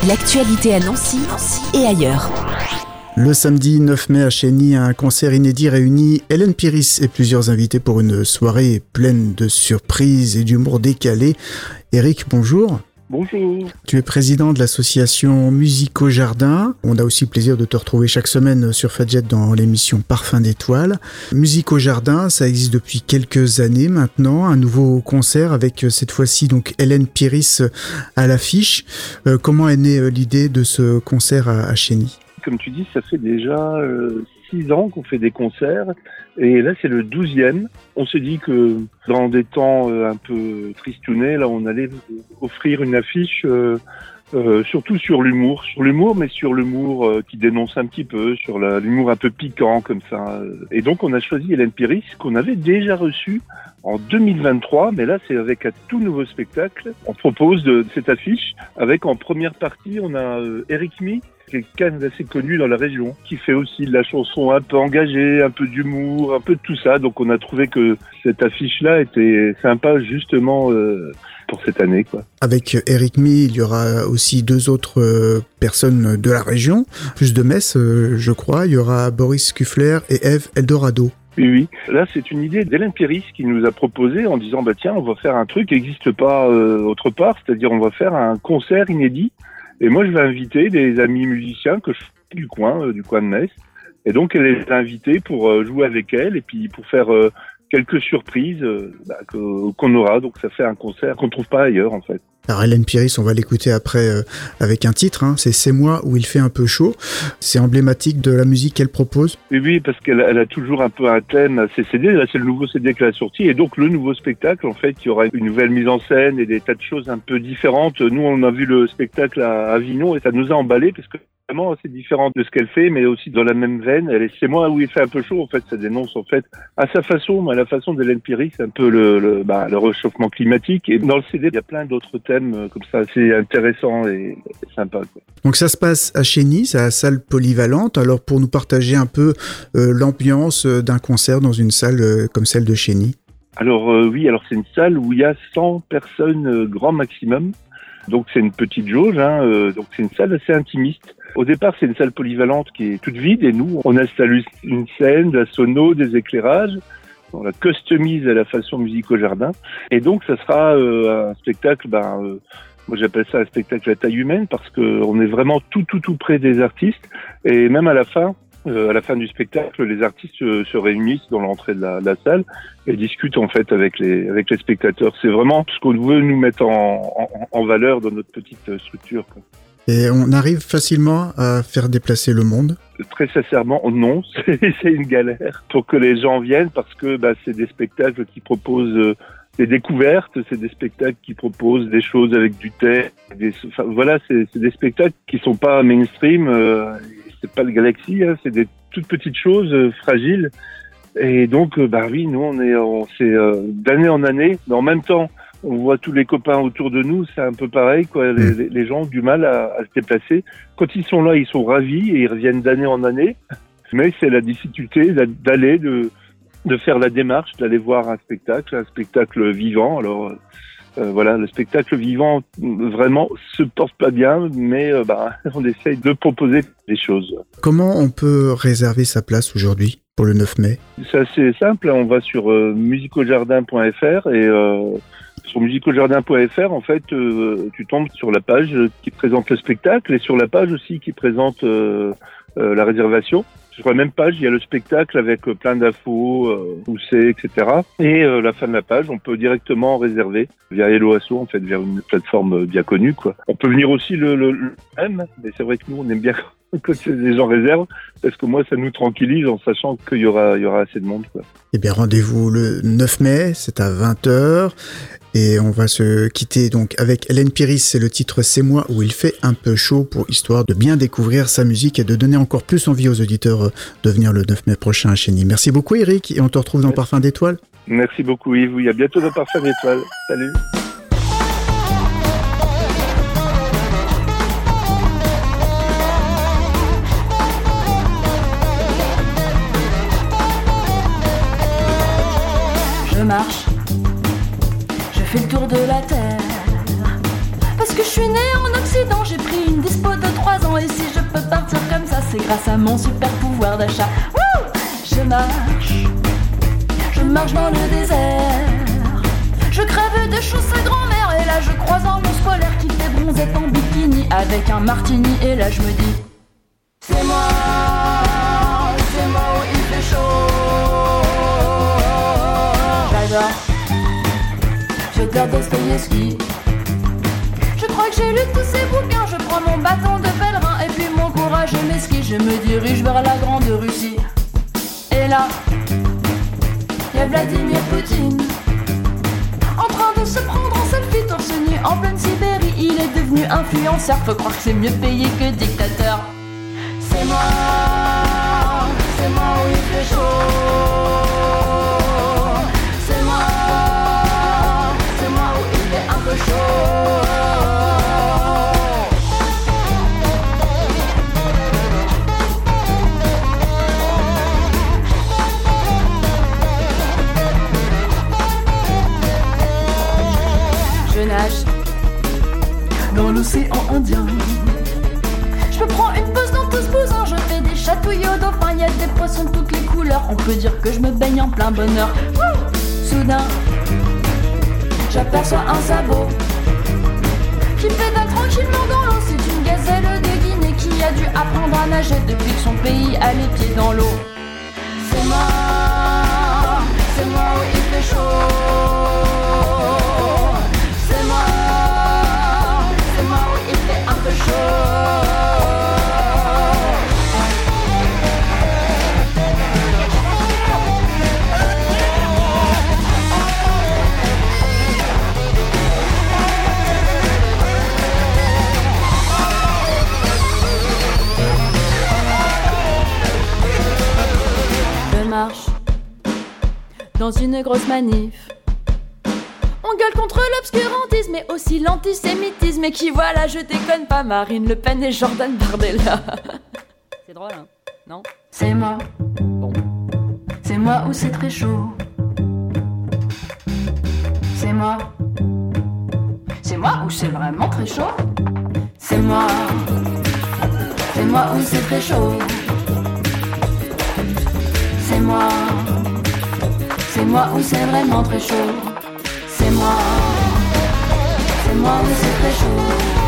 L'actualité à Nancy et ailleurs. Le samedi 9 mai à Chény, un concert inédit réunit Hélène Piris et plusieurs invités pour une soirée pleine de surprises et d'humour décalé. Eric, bonjour. Bonjour. Tu es président de l'association Musique au Jardin. On a aussi le plaisir de te retrouver chaque semaine sur Fadjet dans l'émission Parfum d'étoiles. Musique au Jardin, ça existe depuis quelques années maintenant. Un nouveau concert avec cette fois-ci donc Hélène Piris à l'affiche. Comment est née l'idée de ce concert à Chény ? Comme tu dis, ça fait déjà 6 ans qu'on fait des concerts et là c'est le 12e. On s'est dit que dans des temps un peu tristounés, là on allait offrir une affiche surtout sur l'humour, mais sur l'humour qui dénonce un petit peu, sur l'humour un peu piquant comme ça. Et donc on a choisi Hélène Piris qu'on avait déjà reçue en 2023, mais là c'est avec un tout nouveau spectacle. On propose de cette affiche avec en première partie on a Eric Mi, quelqu'un d'assez connu dans la région, qui fait aussi de la chanson un peu engagée, un peu d'humour, un peu de tout ça. Donc on a trouvé que cette affiche-là était sympa justement pour cette année, quoi. Avec Eric Mi, il y aura aussi 2 autres personnes de la région, plus de Metz, je crois. Il y aura Boris Kuffler et Eve Eldorado. Oui. Là, c'est une idée d'Hélène Piris qui nous a proposé en disant tiens, on va faire un truc qui n'existe pas autre part, c'est-à-dire on va faire un concert inédit. Et moi, je vais inviter des amis musiciens que je fais du coin de Metz. Et donc, elle les a invités pour jouer avec elle et puis pour faire quelques surprises qu'on aura. Donc, ça fait un concert qu'on ne trouve pas ailleurs, en fait. Alors, Hélène Piris, on va l'écouter après avec un titre. C'est moi où il fait un peu chaud. C'est emblématique de la musique qu'elle propose. Oui, parce qu'elle a toujours un peu un thème à ses CD. Là, c'est le nouveau CD qu'elle a sorti. Et donc, le nouveau spectacle, en fait, il y aura une nouvelle mise en scène et des tas de choses un peu différentes. Nous, on a vu le spectacle à Avignon et ça nous a emballé parce que vraiment assez différent de ce qu'elle fait, mais aussi dans la même veine. C'est moi où il fait un peu chaud, en fait. Ça dénonce, en fait, à sa façon, mais à la façon d'Hélène Piris, un peu le réchauffement climatique. Et dans le CD, il y a plein d'autres thèmes comme ça, assez intéressants et sympas, quoi. Donc ça se passe à Chény, c'est à la salle polyvalente. Alors pour nous partager un peu l'ambiance d'un concert dans une salle comme celle de Chény. Alors c'est une salle où il y a 100 personnes grand maximum. Donc c'est une petite jauge, donc c'est une salle assez intimiste. Au départ, c'est une salle polyvalente qui est toute vide et nous, on installe une scène, de la sono, des éclairages. On la customise à la façon Musique au Jardin. Et donc, ça sera un spectacle, moi j'appelle ça un spectacle à taille humaine parce qu'on est vraiment tout près des artistes. Et même à la fin du spectacle, les artistes se réunissent dans l'entrée de la salle et discutent en fait avec les spectateurs. C'est vraiment ce qu'on veut nous mettre en valeur dans notre petite structure, quoi. Et on arrive facilement à faire déplacer le monde ? Très sincèrement, non, c'est une galère pour que les gens viennent parce que c'est des spectacles qui proposent des découvertes, c'est des spectacles qui proposent des choses avec du texte. C'est des spectacles qui sont pas mainstream, c'est pas le Galaxy, c'est des toutes petites choses fragiles. Et donc, nous, c'est d'année en année, mais en même temps, on voit tous les copains autour de nous, c'est un peu pareil, quoi. Les gens ont du mal à se déplacer. Quand ils sont là, ils sont ravis et ils reviennent d'année en année. Mais c'est la difficulté d'aller, de faire la démarche, d'aller voir un spectacle vivant. Alors, le spectacle vivant, vraiment, se porte pas bien, mais on essaye de proposer des choses. Comment on peut réserver sa place aujourd'hui pour le 9 mai ? C'est assez simple, on va sur musiqueaujardin.fr et sur musiqueaujardin.fr, en fait, tu tombes sur la page qui présente le spectacle et sur la page aussi qui présente la réservation. Sur la même page, il y a le spectacle avec plein d'infos, où c'est, etc. Et la fin de la page, on peut directement réserver via Helloasso, en fait, via une plateforme bien connue, quoi. On peut venir aussi le même, mais c'est vrai que nous, on aime bien quand les gens réservent, parce que moi, ça nous tranquillise en sachant qu'il y aura assez de monde, quoi. Eh bien, rendez-vous le 9 mai, c'est à 20h. Et on va se quitter donc avec Hélène Piris, c'est le titre C'est moi où il fait un peu chaud pour histoire de bien découvrir sa musique et de donner encore plus envie aux auditeurs de venir le 9 mai prochain à Chény. Merci beaucoup Eric et on te retrouve dans Parfum d'étoiles. Merci beaucoup Yves, oui, à bientôt dans Parfum d'étoiles. Salut. Je marche, je fais le tour de la terre, parce que je suis née en Occident, j'ai pris une 3 ans. Et si je peux partir comme ça, c'est grâce à mon super pouvoir d'achat. Wouh! Je marche dans le désert. Je crève de chaud sa grand-mère. Et là je croise un ours polaire qui fait bronzette en bikini avec un martini. Et là je me dis, c'est moi où il fait chaud. J'adore Dostoïevski. Je crois que j'ai lu tous ces bouquins. Je prends mon bâton de pèlerin et puis mon courage et mes skis. Je me dirige vers la grande Russie. Et là, y'a Vladimir Poutine en train de se prendre en selfie torse nu en pleine Sibérie. Il est devenu influenceur. Faut croire que c'est mieux payé que dictateur. C'est moi où il fait chaud. C'est moi où il fait un peu chaud. Je nage dans l'océan Indien. Je me prends une pause dans tout ce bousin. Je fais des chatouilles au dauphin. Y'a des poissons de toutes les couleurs. On peut dire que je me baigne en plein bonheur. Soudain, j'aperçois un sabot qui pédale tranquillement dans l'eau. C'est une gazelle de Guinée qui a dû apprendre à nager depuis que son pays a les pieds dans l'eau. C'est moi où il fait chaud. C'est moi où il fait un peu chaud. Je marche dans une grosse manif. On gueule contre l'obscurantisme mais aussi l'antisémitisme. Et qui voilà, je déconne pas, Marine Le Pen et Jordan Bardella. C'est drôle, hein? Non? C'est moi. Bon. C'est moi où c'est très chaud. C'est moi. C'est moi où c'est vraiment très chaud. C'est moi. C'est moi où c'est très chaud. C'est moi. C'est moi où c'est vraiment très chaud. C'est moi où c'est très chaud.